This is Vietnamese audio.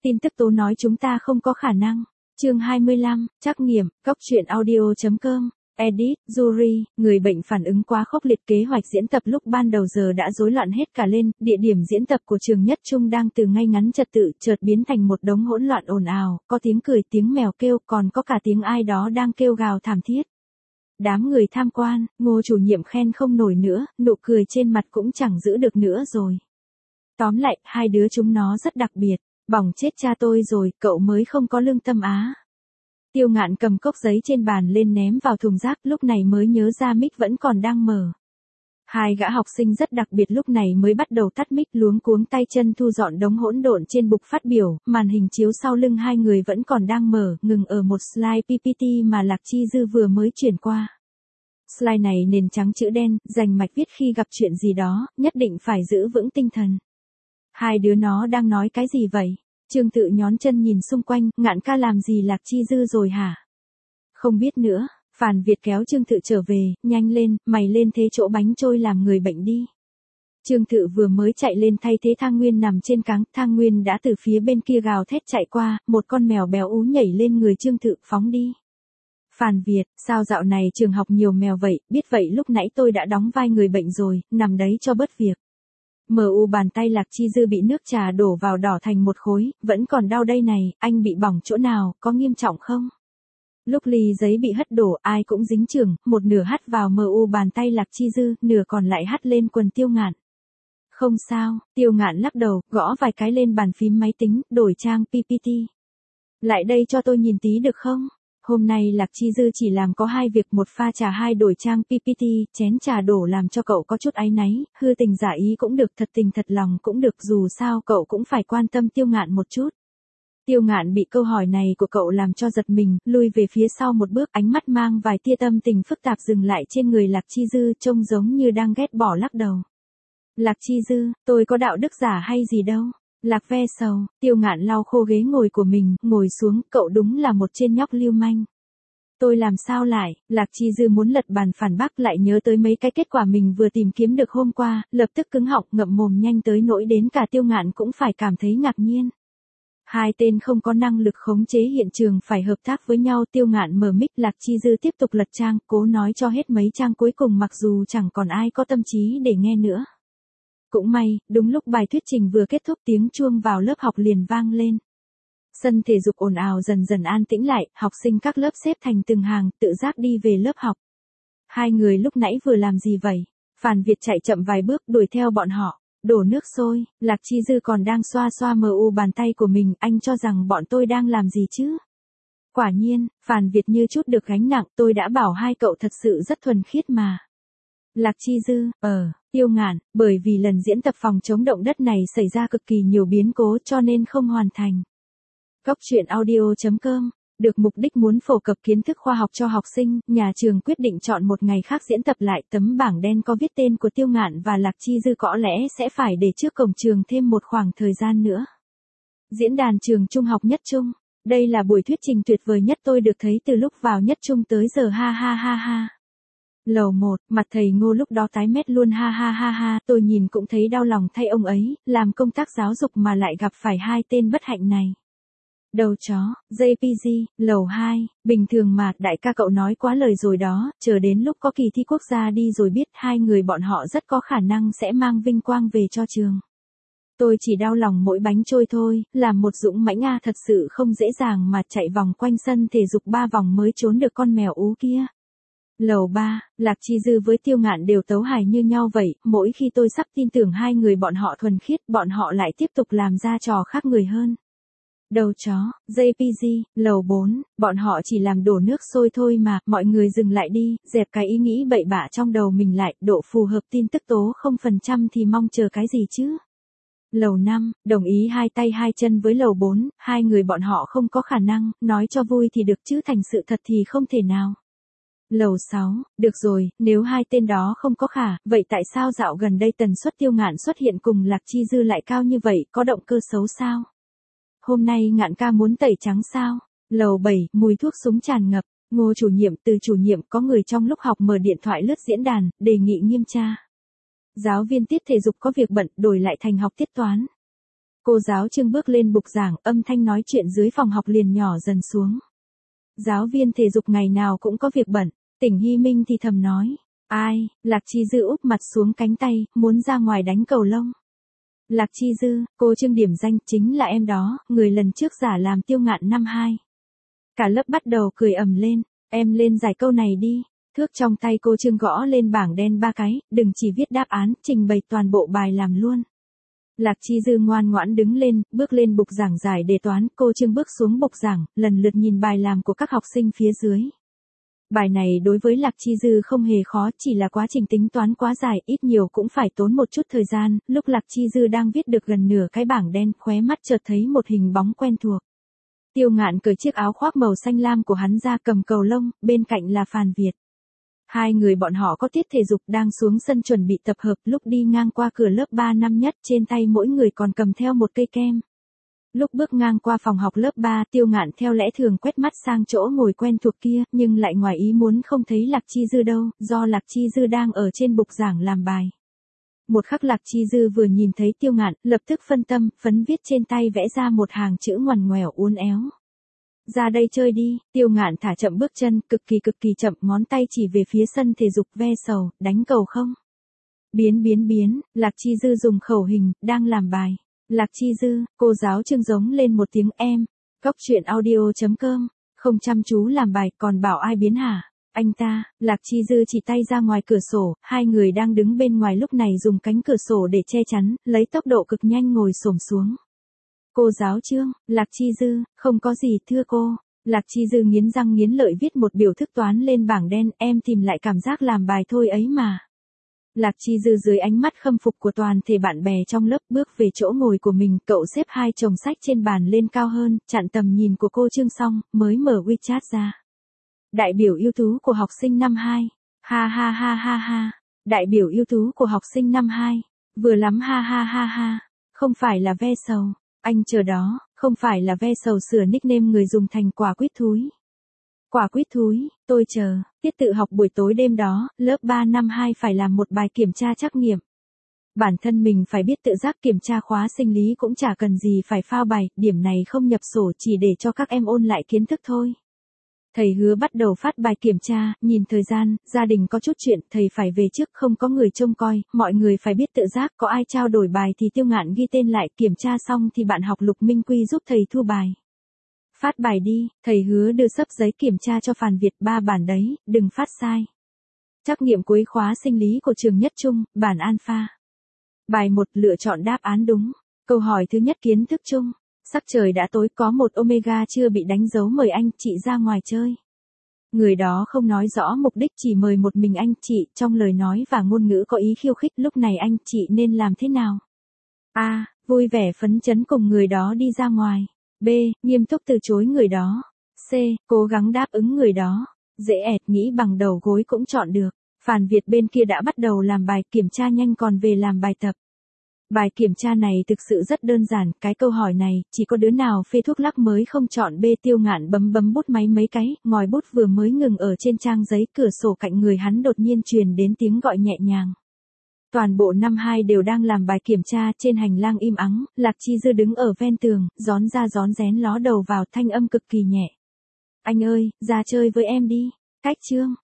tin tức tố nói chúng ta không có khả năng. Chương 25, trắc nghiệm, góc truyện audio.com. Edit, Yuri, người bệnh phản ứng quá khốc liệt, kế hoạch diễn tập lúc ban đầu giờ đã rối loạn hết cả lên, địa điểm diễn tập của trường Nhất Trung đang từ ngay ngắn trật tự chợt biến thành một đống hỗn loạn ồn ào, có tiếng cười, tiếng mèo kêu, còn có cả tiếng ai đó đang kêu gào thảm thiết. Đám người tham quan, Ngô chủ nhiệm khen không nổi nữa, nụ cười trên mặt cũng chẳng giữ được nữa rồi. Tóm lại, hai đứa chúng nó rất đặc biệt, bỏng chết cha tôi rồi, cậu mới không có lương tâm á. Tiêu Ngạn cầm cốc giấy trên bàn lên ném vào thùng rác, lúc này mới nhớ ra mic vẫn còn đang mở. Hai gã học sinh rất đặc biệt lúc này mới bắt đầu tắt mic, luống cuống tay chân thu dọn đống hỗn độn trên bục phát biểu, màn hình chiếu sau lưng hai người vẫn còn đang mở, ngừng ở một slide PPT mà Lạc Chi Dư vừa mới chuyển qua. Slide này nền trắng chữ đen, rành mạch viết khi gặp chuyện gì đó, nhất định phải giữ vững tinh thần. Hai đứa nó đang nói cái gì vậy? Trương Tự nhón chân nhìn xung quanh, Ngạn ca làm gì Lạc Chi Dư rồi hả? Không biết nữa, Phàn Việt kéo Trương Tự trở về, nhanh lên, mày lên thế chỗ bánh trôi làm người bệnh đi. Trương Tự vừa mới chạy lên thay thế Thang Nguyên nằm trên cáng, Thang Nguyên đã từ phía bên kia gào thét chạy qua, một con mèo béo ú nhảy lên người Trương Tự, phóng đi. Phàn Việt, sao dạo này trường học nhiều mèo vậy, biết vậy lúc nãy tôi đã đóng vai người bệnh rồi, nằm đấy cho bớt việc. MU bàn tay Lạc Chi Dư bị nước trà đổ vào đỏ thành một khối, vẫn còn đau đây này, anh bị bỏng chỗ nào, có nghiêm trọng không? Lúc ly giấy bị hất đổ, ai cũng dính chưởng, một nửa hắt vào MU bàn tay Lạc Chi Dư, nửa còn lại hắt lên quần Tiêu Ngạn. Không sao, Tiêu Ngạn lắc đầu, gõ vài cái lên bàn phím máy tính, đổi trang PPT. Lại đây cho tôi nhìn tí được không? Hôm nay Lạc Chi Dư chỉ làm có hai việc, một pha trà, hai đổi trang PPT, chén trà đổ làm cho cậu có chút áy náy, hư tình giả ý cũng được, thật tình thật lòng cũng được, dù sao cậu cũng phải quan tâm Tiêu Ngạn một chút. Tiêu Ngạn bị câu hỏi này của cậu làm cho giật mình, lui về phía sau một bước, ánh mắt mang vài tia tâm tình phức tạp dừng lại trên người Lạc Chi Dư, trông giống như đang ghét bỏ, lắc đầu. Lạc Chi Dư, tôi có đạo đức giả hay gì đâu. Lạc ve sầu, Tiêu Ngạn lau khô ghế ngồi của mình, ngồi xuống, cậu đúng là một tên nhóc lưu manh. Tôi làm sao lại, Lạc Chi Dư muốn lật bàn phản bác, lại nhớ tới mấy cái kết quả mình vừa tìm kiếm được hôm qua, lập tức cứng họng, ngậm mồm nhanh tới nỗi đến cả Tiêu Ngạn cũng phải cảm thấy ngạc nhiên. Hai tên không có năng lực khống chế hiện trường phải hợp tác với nhau. Tiêu Ngạn mở mic, Lạc Chi Dư tiếp tục lật trang, cố nói cho hết mấy trang cuối cùng mặc dù chẳng còn ai có tâm trí để nghe nữa. Cũng may, đúng lúc bài thuyết trình vừa kết thúc, tiếng chuông vào lớp học liền vang lên. Sân thể dục ồn ào dần dần an tĩnh lại, học sinh các lớp xếp thành từng hàng, tự giác đi về lớp học. Hai người lúc nãy vừa làm gì vậy? Phàn Việt chạy chậm vài bước đuổi theo bọn họ. Đổ nước sôi, Lạc Chi Dư còn đang xoa xoa MU bàn tay của mình, anh cho rằng bọn tôi đang làm gì chứ? Quả nhiên, Phàn Việt như chút được gánh nặng, tôi đã bảo hai cậu thật sự rất thuần khiết mà. Lạc Chi Dư, Tiêu Ngạn, bởi vì lần diễn tập phòng chống động đất này xảy ra cực kỳ nhiều biến cố cho nên không hoàn thành. Góc truyện audio.com, được mục đích muốn phổ cập kiến thức khoa học cho học sinh, nhà trường quyết định chọn một ngày khác diễn tập lại. Tấm bảng đen có viết tên của Tiêu Ngạn và Lạc Chi Dư có lẽ sẽ phải để trước cổng trường thêm một khoảng thời gian nữa. Diễn đàn trường Trung học Nhất Trung, đây là buổi thuyết trình tuyệt vời nhất tôi được thấy từ lúc vào Nhất Trung tới giờ, ha ha ha ha. Lầu 1, mặt thầy Ngô lúc đó tái mét luôn, ha ha ha ha, tôi nhìn cũng thấy đau lòng thay ông ấy, làm công tác giáo dục mà lại gặp phải hai tên bất hạnh này. Đầu chó, JPG, lầu 2, bình thường mà, đại ca cậu nói quá lời rồi đó, chờ đến lúc có kỳ thi quốc gia đi rồi biết, hai người bọn họ rất có khả năng sẽ mang vinh quang về cho trường. Tôi chỉ đau lòng mỗi bánh trôi thôi, làm một dũng mãnh thật sự không dễ dàng mà chạy vòng quanh sân thể dục 3 vòng mới trốn được con mèo ú kia. Lầu 3, Lạc Chi Dư với Tiêu Ngạn đều tấu hài như nhau vậy, mỗi khi tôi sắp tin tưởng hai người bọn họ thuần khiết, bọn họ lại tiếp tục làm ra trò khác người hơn. Đầu chó, JPG, lầu 4, bọn họ chỉ làm đổ nước sôi thôi mà, mọi người dừng lại đi, dẹp cái ý nghĩ bậy bạ trong đầu mình lại, độ phù hợp tin tức tố 0% thì mong chờ cái gì chứ. Lầu 5, đồng ý hai tay hai chân với lầu 4, hai người bọn họ không có khả năng, nói cho vui thì được chứ thành sự thật thì không thể nào. Lầu 6, được rồi, nếu hai tên đó không có khả, vậy tại sao dạo gần đây tần suất Tiêu Ngạn xuất hiện cùng Lạc Chi Dư lại cao như vậy, có động cơ xấu sao? Hôm nay Ngạn ca muốn tẩy trắng sao? Lầu 7, mùi thuốc súng tràn ngập, Ngô chủ nhiệm, từ chủ nhiệm, có người trong lúc học mở điện thoại lướt diễn đàn, đề nghị nghiêm tra. Giáo viên tiết thể dục có việc bận, đổi lại thành học tiết toán. Cô giáo Trương bước lên bục giảng, âm thanh nói chuyện dưới phòng học liền nhỏ dần xuống. Giáo viên thể dục ngày nào cũng có việc bận, Tỉnh Hy Minh thì thầm nói. Ai, Lạc Chi Dư úp mặt xuống cánh tay, muốn ra ngoài đánh cầu lông. Lạc Chi Dư, cô Trương điểm danh chính là em đó, người lần trước giả làm Tiêu Ngạn năm 2. Cả lớp bắt đầu cười ầm lên, em lên giải câu này đi. Thước trong tay cô Trương gõ lên bảng đen 3 cái, đừng chỉ viết đáp án, trình bày toàn bộ bài làm luôn. Lạc Chi Dư ngoan ngoãn đứng lên, bước lên bục giảng giải đề toán, cô Trương bước xuống bục giảng, lần lượt nhìn bài làm của các học sinh phía dưới. Bài này đối với Lạc Chi Dư không hề khó, chỉ là quá trình tính toán quá dài, ít nhiều cũng phải tốn một chút thời gian, lúc Lạc Chi Dư đang viết được gần nửa cái bảng đen, khóe mắt chợt thấy một hình bóng quen thuộc. Tiêu Ngạn cởi chiếc áo khoác màu xanh lam của hắn ra cầm cầu lông, bên cạnh là Phàn Việt. Hai người bọn họ có tiết thể dục đang xuống sân chuẩn bị tập hợp, lúc đi ngang qua cửa lớp 3 năm nhất, trên tay mỗi người còn cầm theo một cây kem. Lúc bước ngang qua phòng học lớp 3, Tiêu Ngạn theo lẽ thường quét mắt sang chỗ ngồi quen thuộc kia, nhưng lại ngoài ý muốn không thấy Lạc Chi Dư đâu, do Lạc Chi Dư đang ở trên bục giảng làm bài. Một khắc Lạc Chi Dư vừa nhìn thấy Tiêu Ngạn, lập tức phân tâm, phấn viết trên tay vẽ ra một hàng chữ ngoằn ngoèo uốn éo. Ra đây chơi đi, Tiêu Ngạn thả chậm bước chân, cực kỳ chậm, ngón tay chỉ về phía sân thể dục ve sầu, đánh cầu không? Biến, Lạc Chi Dư dùng khẩu hình, đang làm bài. Lạc Chi Dư, cô giáo Trương giống lên một tiếng em. Cóc truyện audio.com, không chăm chú làm bài, còn bảo ai biến hả? Anh ta, Lạc Chi Dư chỉ tay ra ngoài cửa sổ, hai người đang đứng bên ngoài lúc này dùng cánh cửa sổ để che chắn, lấy tốc độ cực nhanh ngồi xổm xuống. Cô giáo Trương, Lạc Chi Dư, không có gì thưa cô. Lạc Chi Dư nghiến răng nghiến lợi viết một biểu thức toán lên bảng đen, em tìm lại cảm giác làm bài thôi ấy mà. Lạc Chi Dư dưới ánh mắt khâm phục của toàn thể bạn bè trong lớp bước về chỗ ngồi của mình, cậu xếp hai chồng sách trên bàn lên cao hơn, chặn tầm nhìn của cô Trương xong, mới mở WeChat ra. Đại biểu ưu tú của học sinh năm 2. Ha ha ha ha ha. Đại biểu ưu tú của học sinh năm 2. Vừa lắm ha ha ha ha. Không phải là ve sầu. Anh chờ đó, không phải là ve sầu sửa nickname người dùng thành quả quýt thúi. Quả quýt thúi, tôi chờ, tiết tự học buổi tối đêm đó, lớp 3 năm 2 phải làm một bài kiểm tra trắc nghiệm. Bản thân mình phải biết tự giác kiểm tra khóa sinh lý cũng chả cần gì phải phao bài, điểm này không nhập sổ chỉ để cho các em ôn lại kiến thức thôi. Thầy hứa bắt đầu phát bài kiểm tra, nhìn thời gian, gia đình có chút chuyện, thầy phải về trước, không có người trông coi, mọi người phải biết tự giác, có ai trao đổi bài thì Tiêu Ngạn ghi tên lại, kiểm tra xong thì bạn học Lục Minh Quy giúp thầy thu bài. Phát bài đi, thầy hứa đưa sấp giấy kiểm tra cho Phàn Việt 3 bản đấy, đừng phát sai. Trắc nghiệm cuối khóa sinh lý của trường Nhất Trung, bản alpha. Bài 1 lựa chọn đáp án đúng. Câu hỏi thứ nhất kiến thức chung. Sắc trời đã tối, có một omega chưa bị đánh dấu mời anh chị ra ngoài chơi. Người đó không nói rõ mục đích, chỉ mời một mình anh chị, trong lời nói và ngôn ngữ có ý khiêu khích, lúc này anh chị nên làm thế nào? A. Vui vẻ phấn chấn cùng người đó đi ra ngoài. B. Nghiêm túc từ chối người đó. C. Cố gắng đáp ứng người đó. Dễ ẹt, nghĩ bằng đầu gối cũng chọn được. Phàn Việt bên kia đã bắt đầu làm bài kiểm tra nhanh còn về làm bài tập. Bài kiểm tra này thực sự rất đơn giản, cái câu hỏi này, chỉ có đứa nào phê thuốc lắc mới không chọn. B. Tiêu Ngạn bấm bút máy mấy cái, ngòi bút vừa mới ngừng ở trên trang giấy, cửa sổ cạnh người hắn đột nhiên truyền đến tiếng gọi nhẹ nhàng. Toàn bộ năm 2 đều đang làm bài kiểm tra, trên hành lang im ắng, Lạc Chi Dư đứng ở ven tường, rón ra rón rén ló đầu vào, thanh âm cực kỳ nhẹ. Anh ơi, ra chơi với em đi. Cách Trương,